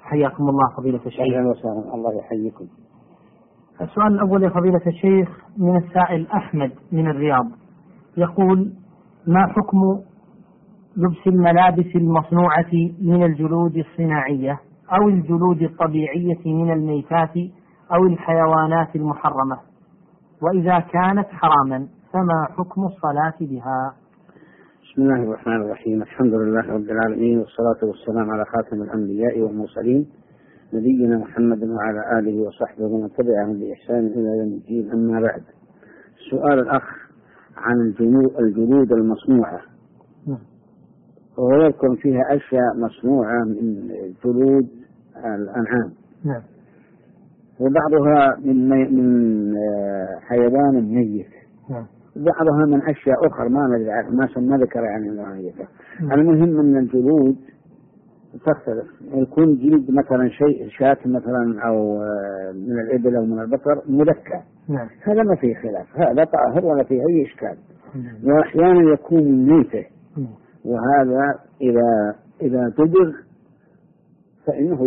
حياكم الله فضيلة الشيخ. أهلا وسهلا، الله يحييكم. السؤال الأول يا فضيلة الشيخ من السائل أحمد من الرياض، يقول: ما حكم لبس الملابس المصنوعة من الجلود الصناعية أو الجلود الطبيعية من الميتات أو الحيوانات المحرمة، وإذا كانت حراما فما حكم الصلاة بها؟ بسم الله الرحمن الرحيم، الحمد لله رب العالمين، والصلاة والسلام على خاتم الأنبياء والمرسلين نبينا محمد وعلى آله وصحبه ومن تبعهم بإحسان إلى يوم الدين. أما بعد، سؤال الأخ عن الجلود المصنوعة، ويكون فيها أشياء مصنوعة من جلود الأنعام، وبعضها من حيوان ميت، بعضها من أشياء أخرى ما ذكر يعني ميتة. المهم أن الجلود تختلف، يكون جلد مثلا شاة مثلا أو من الإبل أو من البقر ملكى، هذا ما فيه خلاف، هذا طاهر ولا فيه أي إشكال. وأحيانا يكون ميتة، وهذا إذا دبغ فإنه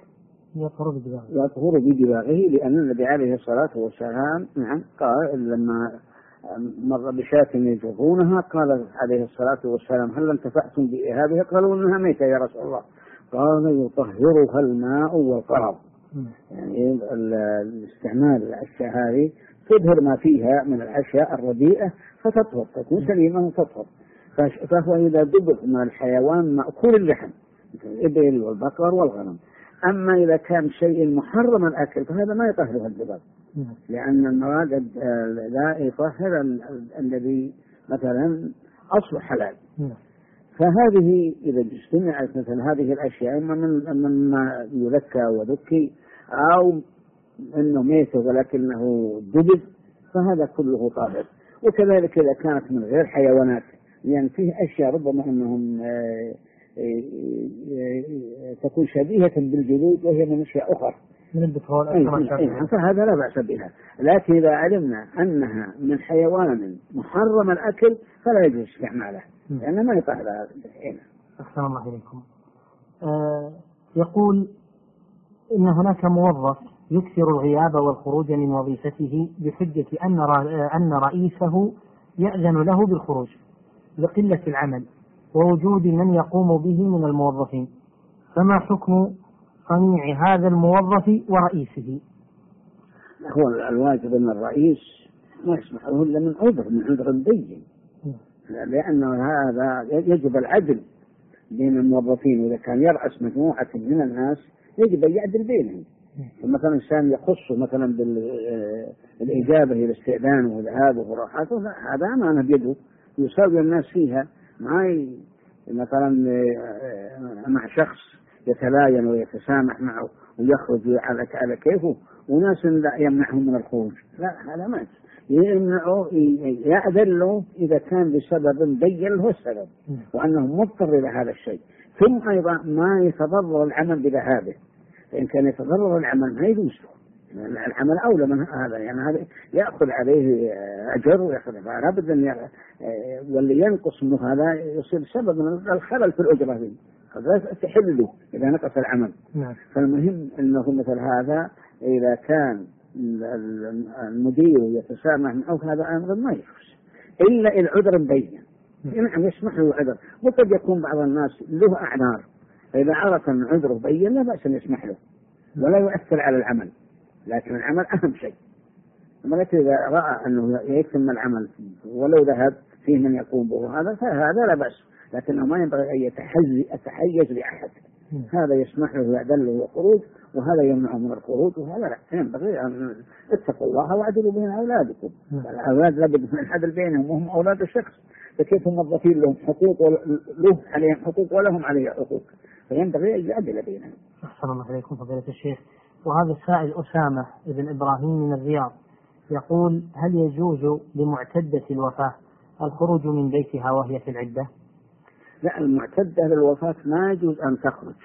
يطهر بدباغه، لأن النبي عليه الصلاة والسلام قال لما مر بشاة يجرونها قال عليه الصلاة والسلام: هل انتفعتم بإهابها؟ قالوا: إنها ميتة يا رسول الله. قال: يطهرها الماء والقرض. يعني الاستعمال الأشياء هذه تظهر ما فيها من الأشياء الرديئة فتطهر، تكون سليمة وتطهر. فهو إذا دبغ من الحيوان مأكول اللحم مثل الإبل والبقر والغنم. أما إذا كان شيء محرم الأكل فهذا ما يطهرها الدبغ، لأن المراد لا يطهر الذي مثلا أصل حلال. فهذه إذا اجتمعت مثل هذه الأشياء مما يلكى وذكي أو أنه ميت ولكنه دبغ فهذا كله طاهر. وكذلك إذا كانت من غير حيوانات، يعني فيه أشياء ربما أنهم تكون شبيهة بالجلود وهي من أشياء أخرى من البترول، فهذا لا بأس بها. لكن إذا علمنا أنها من حيوان محرم الأكل فلا يجوز استعماله، لأنه ما يطهر هذا. أحسن الله إليكم. يقول إن هناك موظف يكثر الغياب والخروج من وظيفته بحجة أن رئيسه يأذن له بالخروج لقلة العمل ووجود من يقوم به من الموظفين، فما حكم صنيع هذا الموظف ورئيسه؟ هو الواجب أن الرئيس ما يسمح له إلا من عذر بين، لأنه هذا يجب العدل بين الموظفين، وإذا كان يرأس مجموعة من الناس يجب أن يعدل بينهم. مثلا إنسان يخص مثلا بالإجابة إلى استئذانه وذهابه وراحته، هذا أمانة بيده يساوي الناس فيها، مثلا مع شخص يتلاين ويتسامح معه ويخرج على كيفه، وناس لا يمنعهم من الخروج، لا هذا ما يمنعه، يأذن له إذا كان بسبب بين له السبب وأنه مضطر إلى هذا الشيء. ثم أيضا ما يتضرر العمل بذهابه، فإن كان يتضرر العمل ما يجوز العمل أولى من هذا، يعني هذا يأخذ عليه أجر ويأخذ أبدا، واللي ينقص منه هذا يصير سبب من الخلل في الأجرة دي، فلا تحل له إذا نقص العمل. فالمهم أنه مثل هذا إذا كان المدير يتسامح معه هذا أمر ما يجوز إلا العذر مبين، نعم يسمح له العذر. وقد يكون بعض الناس له أعذار، فإذا عرف أن عذره بين لا بأس أن يسمح له ولا يؤثر على العمل، لكن العمل أهم شيء. ولكن إذا رأى أنه يتم العمل ولو ذهب فيه من يقوم به فهذا لا بأس، لكنه ما ينبغي أن يتحيز لأحد، هذا يسمح له يأذن له الخروج وهذا يمنعه من الخروج، وهذا لا، ينبغي أن اتقوا الله واعدلوا بين أولادكم. الأولاد لابد من العدل بينهم وهم أولاد الشخص، فكيف موظفين لهم حقوق له عليهم حقوق ولهم عليه حقوق، فينبغي أن يعدل بينهم. أحسن الله إليكم فضيلة الشيخ. وهذا السائل أسامة ابن إبراهيم من الرياض يقول: هل يجوز لمعتدة الوفاة الخروج من بيتها وهي في العدة؟ لا، المعتدة للوفاة ما يجوز أن تخرج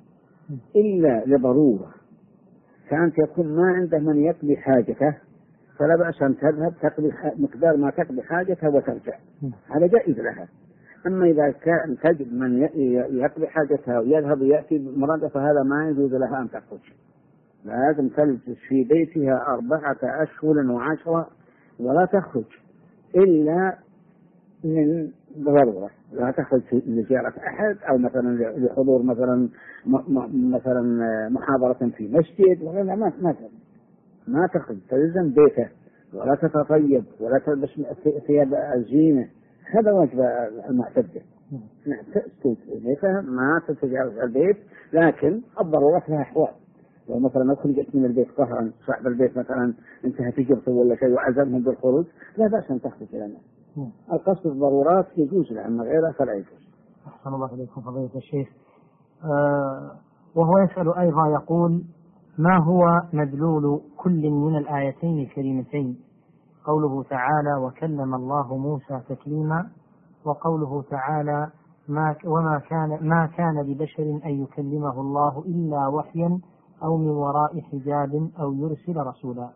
إلا لضرورة، كانت يكون ما عنده من يقضي حاجته فلا بأس أن تذهب تقضي مقدار ما تقضي حاجتها وترجع، هذا جائز لها. أما إذا كان تجد من يقضي حاجتها ويذهب ويأتي بمرادة فهذا ما يجوز لها أن تخرج، لازم تجلس في بيتها 4 أشهر و10 ولا تخرج إلا من ضرورة، لا تخرج لزيارة أحد أو مثلا لحضور مثلا محاضرة في مسجد ولا ما تخرج، تلزم بيته ولا تتطيب ولا تلبس ثياب الزينة، هذا واجب المعتدة. بيتها ما تتجاوز البيت، لكن الضرورة لها أحوال. لو مثلا خرجت من البيت قهرا، صاحب البيت مثلا انتهت هجرته ولا شيء وعزمهم بالخروج، لا بأس أن تخرج إلى الناس. القصد الضرورات يجوز لها، أما غيرها فلا يجوز. أحسن الله إليكم فضيلة الشيخ. وهو يسأل أيضا يقول: ما هو مدلول كل من الآيتين الكريمتين؟ قوله تعالى: وكلم الله موسى تكليما، وقوله تعالى: ما كان لبشر أن يكلمه الله إلا وحيا أو من وراء حجاب أو يرسل رسولا.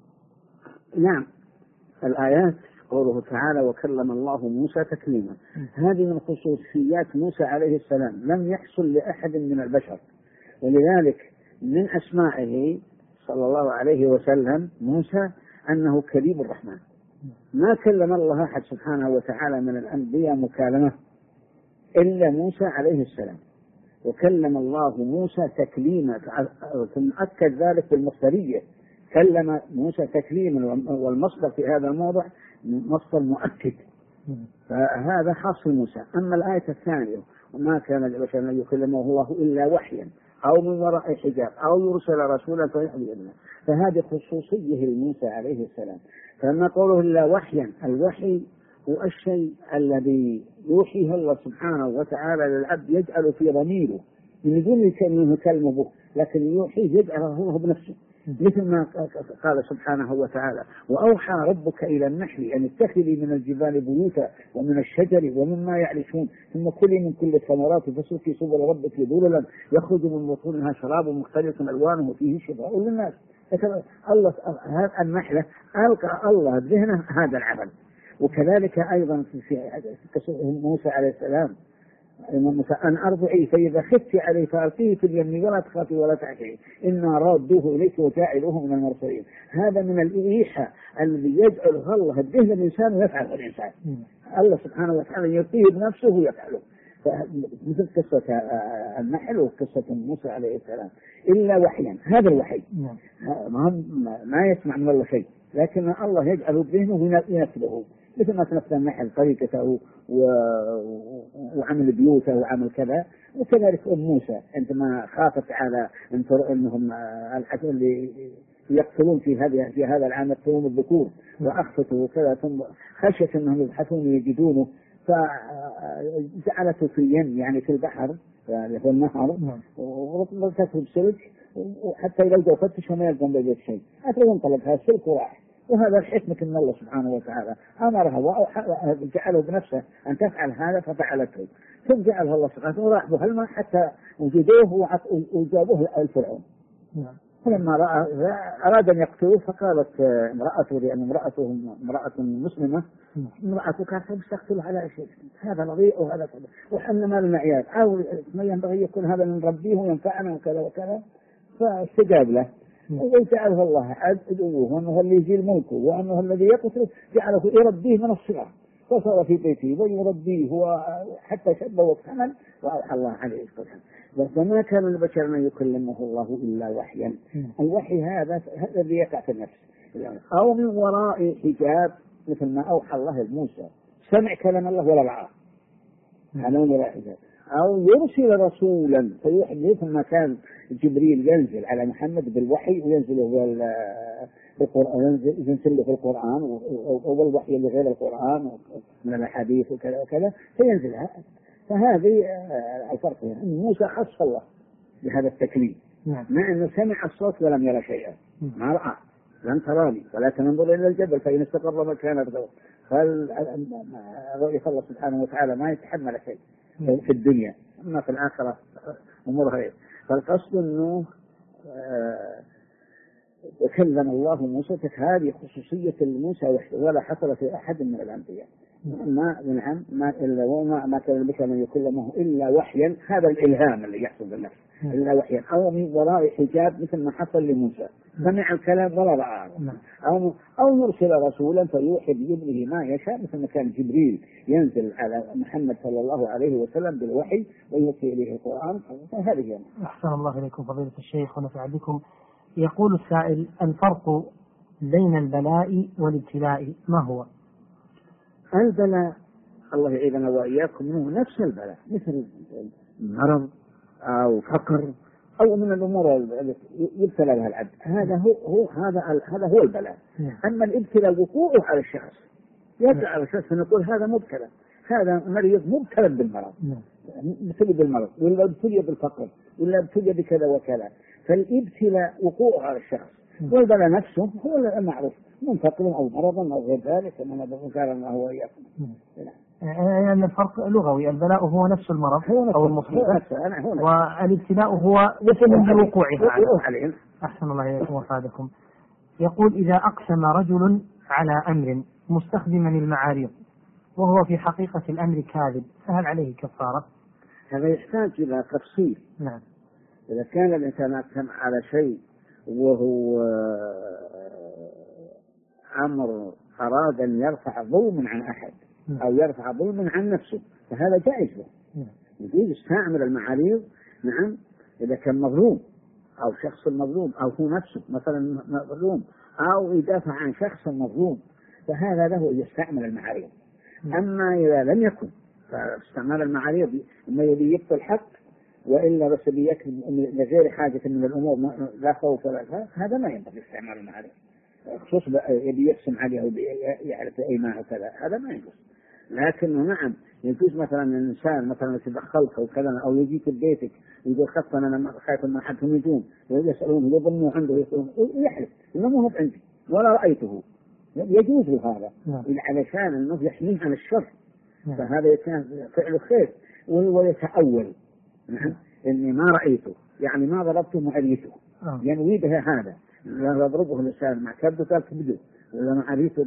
نعم، الآيات قوله تعالى: وكلم الله موسى تكليما، هذه من خصوصيات موسى عليه السلام، لم يحصل لأحد من البشر، ولذلك من أسمائه صلى الله عليه وسلم موسى أنه كليم الرحمن. ما كلم الله أحد سبحانه وتعالى من الأنبياء مكالمة إلا موسى عليه السلام، وكلم الله موسى تكليما، ثم أكد ذلك بالمصدرية، كلم موسى تكليما، والمصدر في هذا الموضع مصدر مؤكد، فهذا خاص موسى. أما الآية الثانية: وما كان لبشر أن يكلمه الله إلا وحيا أو من وراء حجاب أو يرسل رسولا فيوحي بإذنه، فهذه خصوصية لموسى عليه السلام. فما قوله إلا وحيا، الوحي هو الشيء الذي يوحيه الله سبحانه وتعالى للعبد، يجعل في ضميره من دون يكلمه به، لكن يوحيه يجعله هو بنفسه، مثل ما قال سبحانه وتعالى: وأوحى ربك إلى النحل أن اتخذي من الجبال بيوتا ومن الشجر ومما يعرشون ثم كلي من كل الثمرات فسلكي سبل ربك ذللا يخرج من بطونها شراب مختلف ألوانه فيه شفاء للناس. الله النحلة ألقى الله ذهنه هذا العمل. وكذلك أيضا في موسى عليه السلام: أن أرضعي فإذا خفت عليه فألقيه في اليم ولا تخافي ولا تحزني إنا رادوه إليك وجاعلوه من المرسلين. هذا من الإيحاء الذي يجعل الله الذهن الإنسان ويفعل الإنسان، الله سبحانه وتعالى يلقيه بنفسه ويفعله، مثل قصة النحل وقصة موسى عليه السلام. إلا وحيا، هذا الوحي ما يسمع من الله شيء، لكن الله يجعل ذهنه ينفذه، مثل ما تنفذ النحل طريقته وعمل بيوته وعمل كذا. وكذلك موسى عندما خافت على أنهم اللي يقتلون في هذا العام يقتلون الذكور وأخفته وكذا، ثم خشيت أنهم يبحثون يجدونه فجعلته في اليم، يعني في البحر، يعني في النهر، وربطته بسلك، وحتى لو جو فتش ما يلقون بيد شيء، حتى لو انطلقها السلك وراح. وهذا الحكمة من الله سبحانه وتعالى، أمرها وجعله بنفسه أن تفعل هذا ففعلته، ثم جعلها الله سبحانه وراح بها الماء حتى وجدوه وجابوه الفرعون. فلما أراد أن يقتلوه فقالت امرأته، لأن امرأته امرأة مسلمة، امرأته كانت تقتل على شيء، هذا رضيء وهذا كذا، وحنا ما لنا عيال، أو ما ينبغي يكون هذا من ربيه وينفعنا وكذا وكذا، فاستجاب له وجعله الله عدوه، وأنه اللي يجيل ملكه، وأنه الذي يقتل جعله يربيه من الصغر، فصار في بيته ويربيه حتى شب وكمل، وأوحى الله عليه السلام. وما كان لبشر أن يكلمه الله إلا وحيا. الوحي هذا الذي يقع في النفس، أو من وراء حجاب، مثل ما أوحى الله لموسى، سمع كلام الله ولا رعاه، هذا من وراء حجاب. أو يرسل رسولا فيوحي، مثل ما كان جبريل ينزل على محمد بالوحي وينزل بالقرآن، ينزل في القرآن، والوحي اللي غير القرآن من الأحاديث وكذا وكذا فينزلها. فهذه الفرق، يعني موسى خص الله بهذا التكليم، مع أنه سمع الصوت ولم يرى شيئا، ما رأى، لن تراني ولكن انظر إلى الجبل فإن استقر مكانه رؤية الله سبحانه وتعالى ما يتحمل شيء في الدنيا، أما في الآخرة أمور غير. فالقصد أنه وكلم الله موسى، هذه خصوصية موسى ولا حصل في أحد من الأنبياء. ما إلا وما كان البشر أن يكون له إلا وحيا، هذا الإلهام اللي يحصل بالنفس إلا وحيا، أو من وراء حجاب مثل ما حصل لموسى، سمع الكلام ولا رآه، أو يرسل رسولا فيوحي بإذنه ما يشاء، مثل ما كان جبريل ينزل على محمد صلى الله عليه وسلم بالوحي ويوحي إليه القرآن. هذه أحسن الله إليكم فضيلة الشيخ ونفع بكم. يقول السائل: الفرق بين البلاء والابتلاء ما هو؟ البلاء الله يعيذنا وإياكم منه نفس البلاء، مثل مرض أو فقر أو من الأمور التي يبتلى بها العبد، هذا هو البلاء. أما الابتلاء وقوعه على الشخص، يقع على الشخص نقول هذا مبتلى، هذا مريض مبتلى بالمرض، ابتلي بالمرض ولا ابتلي بالفقر ولا ابتلي بكذا وكذا، فالابتلاء وقوعه على الشخص، والبلاء نفسه هو المعروف من فقر أو مرض أو غير ذلك، كما ذكر الله وإياكم. يعني الفرق لغوي، البلاء هو نفس المرض أو المصيبة، والابتلاء هو اسم لوقوعها عليه. أحسن الله إليكم وفادكم. يقول: إذا أقسم رجل على أمر مستخدما المعاريض وهو في حقيقة الأمر كاذب، فهل عليه كفارة؟ هذا يحتاج إلى تفصيل. نعم. إذا كان الإنسان أقسم على شيء وهو أمر أراد أن يرفع ظلما عن أحد أو يرفع ظلما عن نفسه، فهذا جائز له، يجوز يستعمل المعاريض. نعم، إذا كان مظلوم أو شخص مظلوم أو هو نفسه مثلا مظلوم أو يدافع عن شخص مظلوم، فهذا له يستعمل المعاريض. أما إذا لم يكن، فاستعمال المعاريض إما يبي يبطل الحق وإلا بس بيكذب لغير حاجة من الأمور لا خوف ولا خوف، هذا ما ينبغي استعمال المعاريض، خصوصا يبي يقسم عليه ويعرف أيمان وكذا، هذا ما يجوز. لكنه نعم يجوز مثلا الإنسان مثلا يتدخلك أو كذا أو يجيك ببيتك ويقول خاصة أنا خايف من أحدهم يجون ويسألون يظنوا عنده يسألون يحلف إنه مو عندي ولا رأيته، يجوز هذا علشان أنه يحميه عن الشر، فهذا يكون فعل خير. ويتأول إني ما رأيته، يعني ما ضربته معريته، ينوي بها هذا، لا يضربه الإنسان مع كبده كبده ولا معريته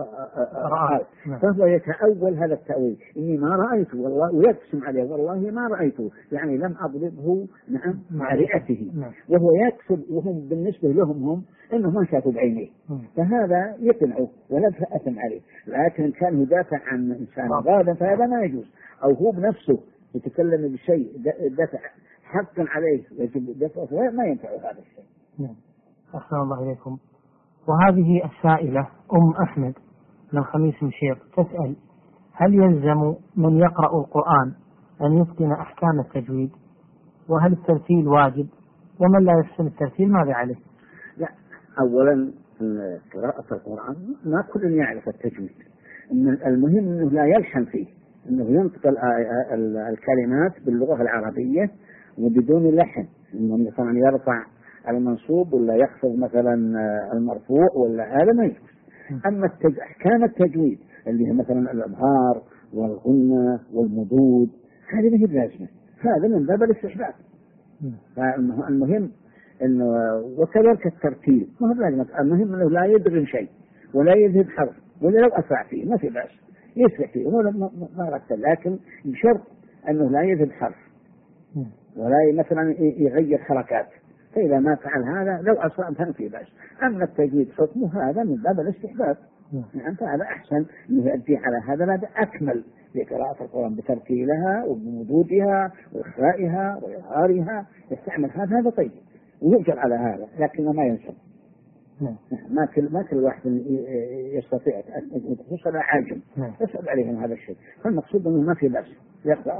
فهو يتأول هذا التأويل، إني ما رأيته والله، ويقسم عليه والله ما رأيته، يعني لم أضربه مع رئته، وهو يكسب وهم بالنسبة لهم هم إنه ما شافوا بعينيه، فهذا يقنعه ولا أثم عليه. لكن كان يدافع عن إنسان غادا فهذا ما يجوز، أو هو بنفسه يتكلم بشيء دفع حقا عليه يجب دفعه، ما ينفع هذا الشيء. أحسن الله إليكم. وهذه السائلة أحمد من خميس مشيط تسأل: هل يلزم من يقرأ القرآن أن يتقن أحكام التجويد؟ وهل الترتيل واجب؟ ومن لا يحسن الترتيل ماذا عليه؟ لا، أولا قراءة القرآن ما كل يعرف التجويد، المهم أنه لا يلحن فيه، أنه ينطق الكلمات باللغة العربية وبدون لحن، أنه مثلا يرفع المنصوب ولا يخفض مثلا المرفوع ولا هذا ما يجوز. أما أحكام التجويد اللي هي مثلا الإظهار والغنة والمدود هذه ما هي بلازمة، هذا من باب الاستحباب. فالمهم إنه وكذلك الترتيل ما هو بلازمة، المهم إنه لا يدغم شيء ولا يذهب حرف، ولا لو أسرع فيه ما في بأس يسرع فيه ما رتل، لكن بشرط أنه لا يذهب حرف ولا مثلا يغير حركات، فإذا ما فعل هذا لو أسرع فهم في بأس. أما التجويد حكمه هذا من باب الاستحباب، يعني فهذا أحسن أنه يؤدي على هذا أكمل لقراءة القرآن بترتيلها وبمدودها وإخفائها وإظهارها، يستعمل هذا طيب ويؤجر على هذا، لكنه ما ينسب. ما كل واحد يستطيع خصوصا العاجم يصعب عليهم هذا الشيء، فالمقصود أنه ما في بأس يقرأه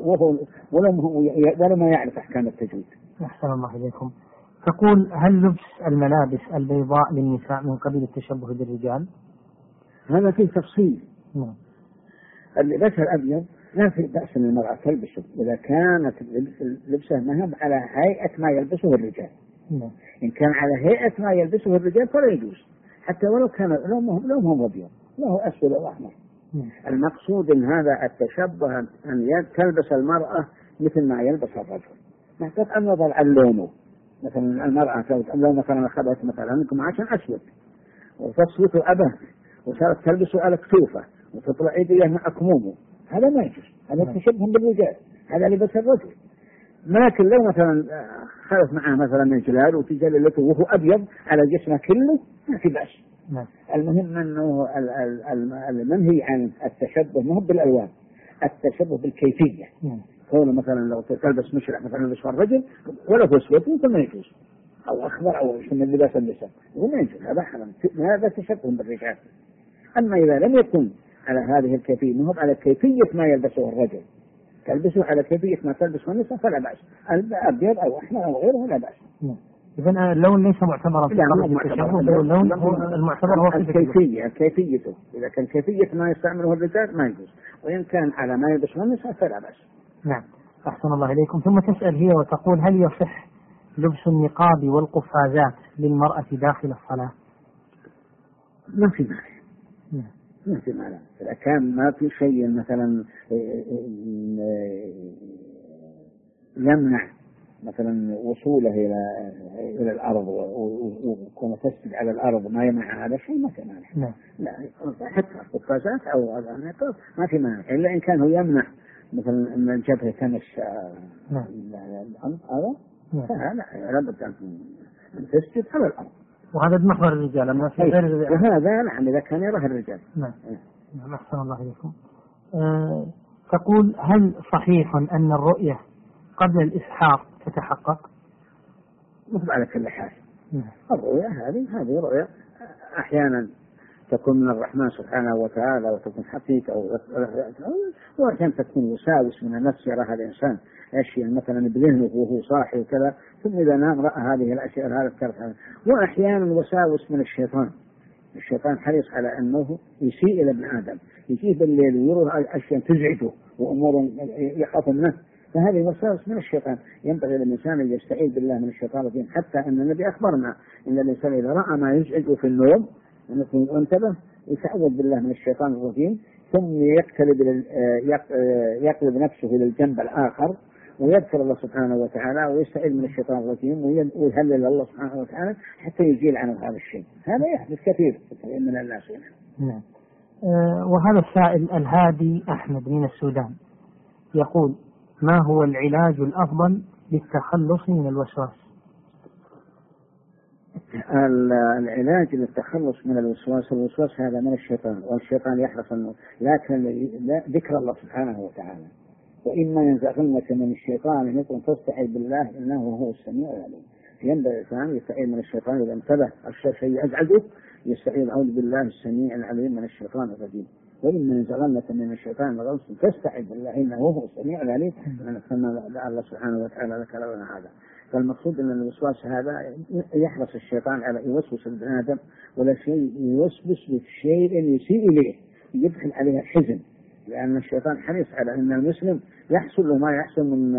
ولو ما يعرف أحكام التجويد. أحسن الله إليكم. تقول: هل لبس الملابس البيضاء للنساء من قبيل التشبه بالرجال؟ هذا فيه تفصيل. اللباس الأبيض لا في بأس أن المرأة تلبسه إذا كانت لبسه مهب على هيئة ما يلبسه الرجال. إن كان على هيئة ما يلبسه الرجال فلا يجوز، حتى ولو كان لونهم أبيض له أسود أو أحمر. المقصود إن هذا التشبه أن تلبس المرأة مثل ما يلبس الرجل، نحتاج أن نظر عن لونه. مثلا المرأة لو مثلا أخذت مثلا قماشا أسود وتصوت أبه وصارت تلبسه على كتوفه وتطلع يديه مع أكمومه، هذا ما يجوز، هذا تشبه بالرجال، هذا لبس الرجل. لكن لو مثلا خلف معه مثلا من جلال وتجللته وهو أبيض على جسمه كله ما في بأس. المهم أنه المنهي عن التشبه مو بالألوان، التشبه بالكيفية. كونه مثلا لو تلبس مشرع مثلا لبس الرجل ولا هو اسود فما يجوز، أو أخضر أو من لباس النساء وما يجوز، هذا حرام، هذا تشبه بالرجال. أما إذا لم يكن على هذه الكيفية، ما هو على كيفية ما يلبسه الرجل، تلبسه على كيفية ما تلبسه النساء فلا بأس، أبيض أو أحمر أو غيره لا بأس. إذن اللون ليس معتبرا في التشبه، اللون هو المعتبر هو كيفيته. إذا كان كيفية ما يستعمله الرجال ما يجوز، وإن كان على ما يلبسه النساء فلا بأس. نعم، أحسن الله إليكم. ثم تسأل هي وتقول: هل يصح لبس النقاب والقفازات للمرأة داخل الصلاة؟ ما في مانع، ما في مانع إذا كان ما في شيء مثلا يمنع مثلا وصوله إلى الأرض وكون تسجد على الأرض، ما يمنع هذا الشيء ما في مانع. لا حتى القفازات أو النقاب ما في مانع، إلا إن كان هو يمنع مثلا أن الجبهة تمس هذا فهذا لابد أن تسجد على الأرض، وهذا بمحور الرجال. أما في غير وهذا نعم إذا كان يراه الرجال. نعم. أحسن الله إليكم. تقول: هل صحيح أن الرؤية قبل الإسحاق تتحقق؟ مثل على كل حال. الرؤية هذه رؤية أحيانا تكون من الرحمن سبحانه وتعالى وتكون حقيقة، وأحيانا تكون وساوس من النفس يراها الإنسان أشياء مثلا بذهنه وهو صاحي وكذا، ثم إذا نام رأى هذه الأشياء هذا الكرة. وأحيانا وساوس من الشيطان حريص على أنه يسيء إلى ابن آدم، يجيه بالليل ويرى أشياء تزعجه وأمور يخاف منه، فهذه وساوس من الشيطان. ينبغي للإنسان أن يستعيذ بالله من الشيطان الرجيم، حتى أن النبي أخبرنا أن الإنسان إذا رأى ما يزعجه في النوم انتبه يتعوذ بالله من الشيطان الرجيم، ثم يقلب نفسه إلى الجنب الآخر ويذكر الله سبحانه وتعالى ويستعيذ من الشيطان الرجيم ويهلل الله سبحانه وتعالى حتى يزيل عنه هذا الشيء. هذا يحدث كثير من الناس. نعم. وهذا السائل الهادي أحمد من السودان يقول: ما هو العلاج الأفضل للتخلص من الوسواس؟ العلاج للتخلص من الوسواس هذا من الشيطان، والشيطان يحرص أنه لكن ذكر الله سبحانه وتعالى، وإما ينزغنك من الشيطان نزغ فاستعذ بالله إنه هو السميع العليم. ينبغي الإنسان يستعيذ من الشيطان إذا انتبه الشيء يزعجه يستعيذ أعوذ بالله السميع العليم من الشيطان الرجيم، وإما ينزغنك من الشيطان نزغ فاستعذ بالله إنه هو السميع العليم. كما الله سبحانه وتعالى ذكر لنا هذا. فالمقصود أن الوسواس هذا يحرص الشيطان على يوسوس ابن آدم، ولا شيء يوسوس بشيء يسيء إليه يدخل عليه الحزن، لأن الشيطان حريص على أن المسلم يحصل له ما يحصل من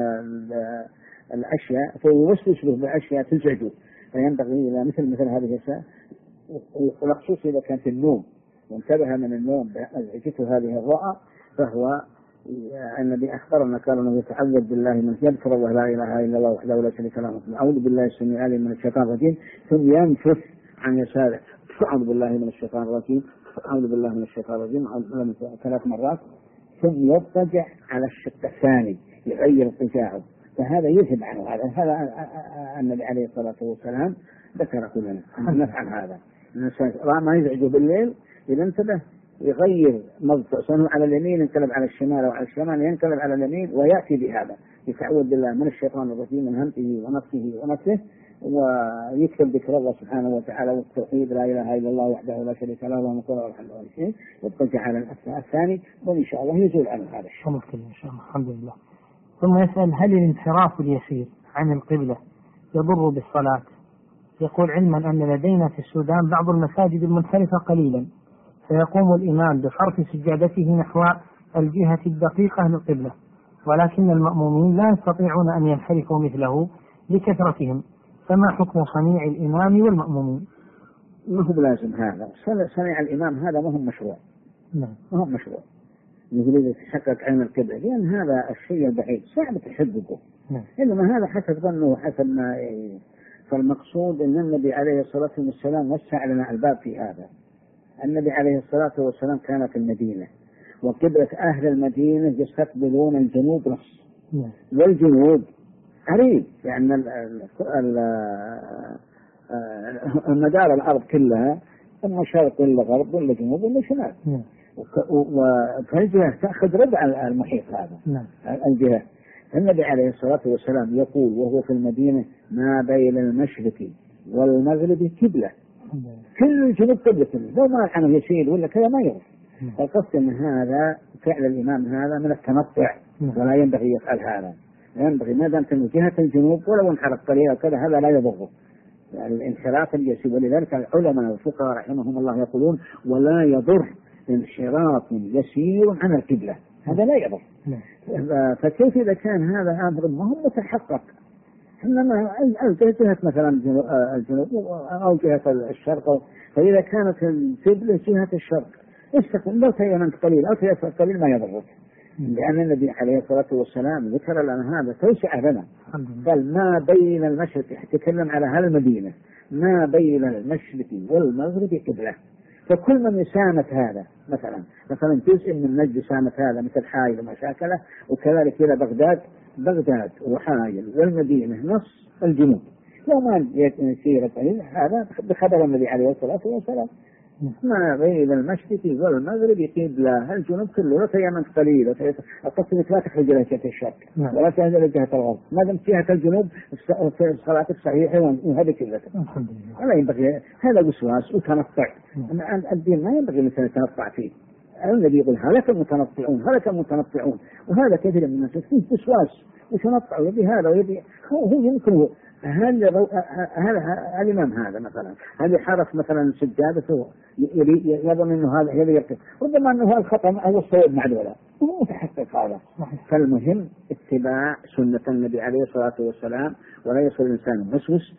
الأشياء فيوسوس له بأشياء تزعجه. فينبغي إلى مثل هذه الأشياء، وخصوصا إذا كانت النوم وانتبه من النوم بأزعجته هذه الرؤى، فهو النبي أخبرنا قال أنه يتعوذ بالله من يذكر الله لا إله إلا الله وحده لا شريك له أعوذ بالله السميع العليم من الشيطان الرجيم، ثم ينفث عن يساره أعوذ بالله من الشيطان الرجيم أعوذ بالله من الشيطان الرجيم 3 مرات، ثم يضطجع على الشق الثاني يغير اضطجاعه، فهذا يذهب عنه. هذا النبي عليه الصلاة والسلام ذكره لنا نفعل هذا. الإنسان ما يزعجه بالليل إذا انتبه يغير مضطجعه على اليمين ينقلب على الشمال، وعلى الشمال ينقلب على اليمين، ويأتي بهذا يتعوذ بالله من الشيطان الرجيم من همته ونفسه ونفسه، ويكتب ذكر الله سبحانه وتعالى والتوحيد لا إله إلا الله وحده لا شريك له له الملك وله الحمد ولا شيء، يضطجع على الثاني، وإن شاء الله يزول عنه هذا الشيء. إن شاء الله الحمد لله. ثم يسأل: هل الانحراف اليسير عن القبلة يضر بالصلاة؟ يقول: علما أن لدينا في السودان بعض المساجد المنحرفة قليلا، فيقوم الإمام بصرف سجادته نحو الجهة الدقيقة للقبلة، ولكن المأمومين لا يستطيعون أن ينحرفوا مثله لكثرتهم، فما حكم صنيع الإمام والمأمومين؟ ما هو لازم هذا صنيع الإمام، هذا ما هو مشروع. نعم. ما هو مشروع يقول يتحقق عين القبلة، لأن هذا الشيء البعيد صعب تحققه. نعم. إنما هذا حسب ظنه وحسب ما فالمقصود أن النبي عليه الصلاة والسلام وسع لنا الباب في هذا. النبي عليه الصلاة والسلام كان في المدينة وقبلة أهل المدينة يستقبلون الجنوب نص، والجنوب قريب، يعني مدار الأرض كلها إما شرق ولا غرب ولا جنوب ولا شمال، فالجهة تأخذ ربع المحيط هذا الجهة. النبي عليه الصلاة والسلام يقول وهو في المدينة: ما بين المشرق والمغرب قبلة، كل الجنوب قبلة، لو ما كان يشيل ولا كذا ما يعرف. القصد أن هذا فعل الإمام هذا من التنطع، ولا ينبغي يفعل هذا. ينبغي ما دام من جهة الجنوب ولو انحرف قليلا كذا هذا لا يضره، يعني الانحراف اليسير. ولذلك العلماء والفقهاء رحمهم الله يقولون: ولا يضر انحراف يسير عن القبلة، هذا لا يضر. فكيف إذا كان هذا أمر ما هو متحقق؟ إنما جهة مثلا الجنوب أو جهة الشرق، فإذا كانت القبلة جهة الشرق استقبل، لو تيمنت قليل أو تيسر قليل ما يضرك، لأن النبي عليه الصلاة والسلام ذكر لنا هذا توسع لنا، قال: ما بين المشرق، تكلم على هالمدينة، ما بين المشرق والمغرب قبلة. فكل من يسامت هذا مثلا جزء من نجد سامت هذا مثل حائل ومشاكله، وكذلك إلى بغداد وحائل والمدينة نص الجنوب، لو ما يسير قليل هذا بخبر النبي عليه الصلاة والسلام: ما بين المشرق والمغرب قبلة، الجنوب كله تيمنت قليل. القصد لا تخرج إلى جهة الشرق ولا تهدى إلى جهة الغرب، ما دام جهة الجنوب صلاتك صحيحة وهذه كلها. ولا ينبغي هذا وسواس وتنطع، الدين ما ينبغي مثل يتنطع فيه. النبي يقول: هلك المتنطعون، وهذا كثير من الناس فيه وسواس وتنطع، يبي هذا ويبي هو يمكن هل الإمام هذا مثلا هل حرف مثلا سجادته يظن أنه هذا يركب، ربما أنه الخطأ هو الصواب مع الولاء، هو متحقق هذا. فالمهم اتباع سنة النبي عليه الصلاة والسلام، ولا يصل الإنسان مسوس.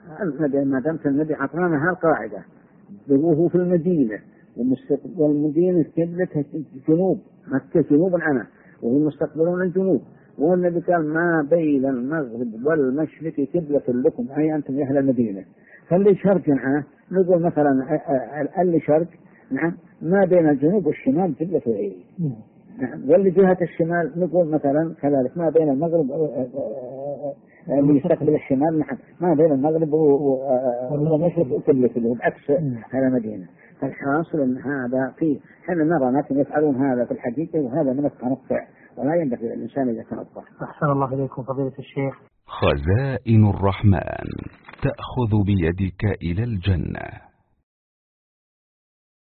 ما دامت النبي أعطانا هالقاعدة، وهو في المدينة والمدينة قبلة جنوب، مكة جنوب عنها وهم مستقبلون الجنوب، والنبي قال: ما بين المغرب والمشرق قبلة لكم، أي أنتم أهل المدينة. فاللي شرق معه نقول مثلا اللي شرق ما بين الجنوب والشمال قبلة غيره، واللي جهة الشمال نقول مثلا كذلك ما بين المغرب اللي يستقبل الشمال ما بين المغرب والمشرق قبلة بعكس هذا المدينة. فالحاصل أن هذا فيه، حين نرى ناس يفعلون هذا في الحقيقة، وهذا من التنطع، ولا ينبغي الإنسان يتنطع. أحسن الله إليكم فضيلة الشيخ. خزائن الرحمن تأخذ بيدك إلى الجنة.